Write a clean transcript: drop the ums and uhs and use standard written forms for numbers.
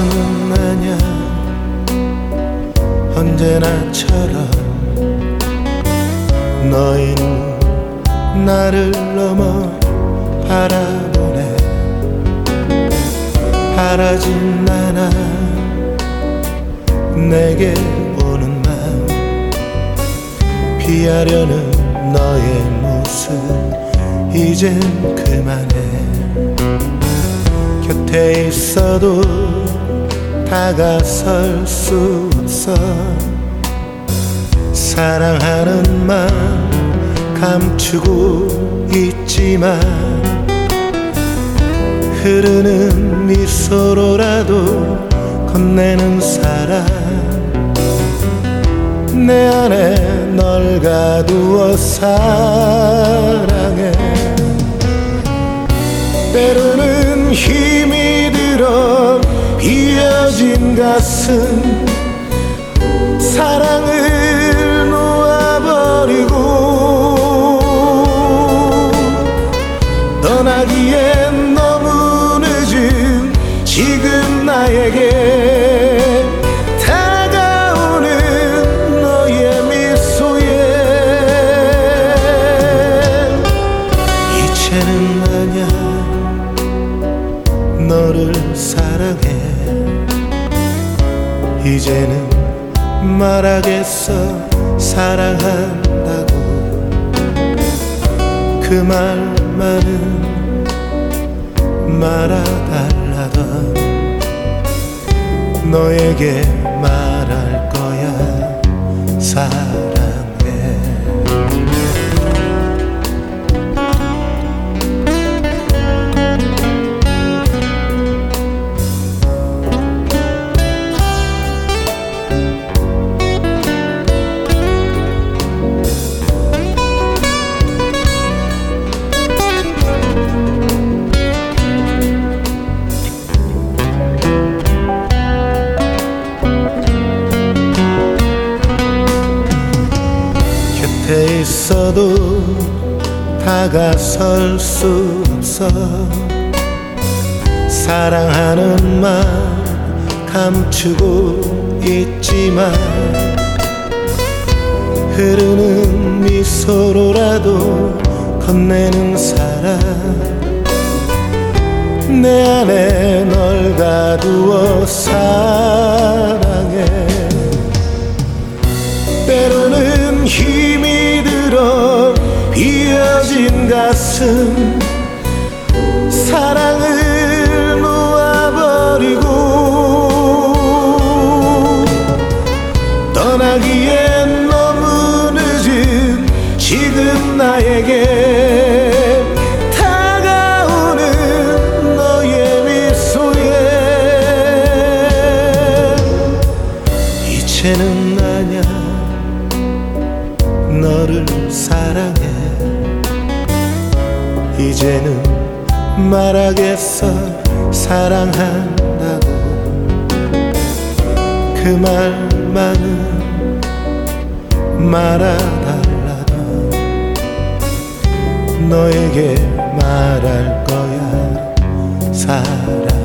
이제는 아냐 언제나처럼 너희는 나를 넘어 바라보네. 바라진 않아 내게 오는 맘 피하려는 너의 모습 이젠 그만해. 곁에 있어도 다가설 수 없어. 사랑하는 맘 감추고 있지만 흐르는 미소로라도 건네는 사랑. 내 안에 널 가두어 사랑해. 때로는 힘이 들어 비어진 가슴 사랑을 놓아버리고 떠나기엔 너무 늦은 지금 나에게 다가오는 너의 미소에 이제는 아냐 너를 사랑해. 이제는 말하겠어 사랑한다고. 그 말만은 말아달라던 너에게 말할 거야 사랑해. 곁에 있어도 다가설 수 없어. 사랑하는 맘 감추고 있지만 흐르는 미소로라도 건네는 사랑. 내 안에 널 가두어 사랑해. 때로는 힘이 들어 비어진 가슴 사랑을 놓아버리고 떠나기엔 너무 늦은 지금 나에게 다가오는 너의 미소에 이제는 아냐 너를 사랑해. 이제는 말하겠어 사랑한다고. 그 말만은 말아달라던 너에게 말할 거야 사랑.